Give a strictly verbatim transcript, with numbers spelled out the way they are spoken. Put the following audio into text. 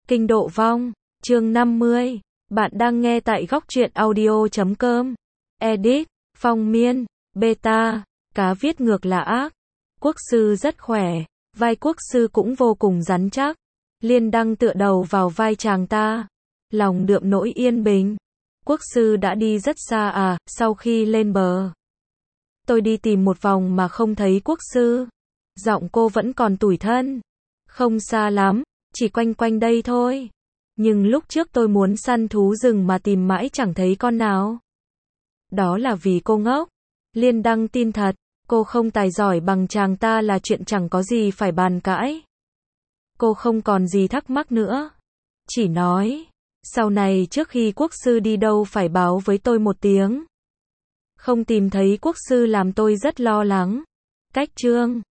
Kinh Độ Vong, chương năm mươi. Bạn đang nghe tại góc truyện audio chấm com. Edit, Phong Miên, Beta, cá viết ngược là ác. Quốc sư rất khỏe, vai quốc sư cũng vô cùng rắn chắc. Liên Đăng tựa đầu vào vai chàng ta, lòng đượm nỗi yên bình. Quốc sư đã đi rất xa à? Sau khi lên bờ, tôi đi tìm một vòng mà không thấy quốc sư. Giọng cô vẫn còn tủi thân. Không xa lắm, chỉ quanh quanh đây thôi. Nhưng lúc trước tôi muốn săn thú rừng mà tìm mãi chẳng thấy con nào. Đó là vì cô ngốc. Liên Đăng tin thật, cô không tài giỏi bằng chàng ta là chuyện chẳng có gì phải bàn cãi. Cô không còn gì thắc mắc nữa. Chỉ nói, sau này trước khi quốc sư đi đâu phải báo với tôi một tiếng. Không tìm thấy quốc sư làm tôi rất lo lắng. Cách chương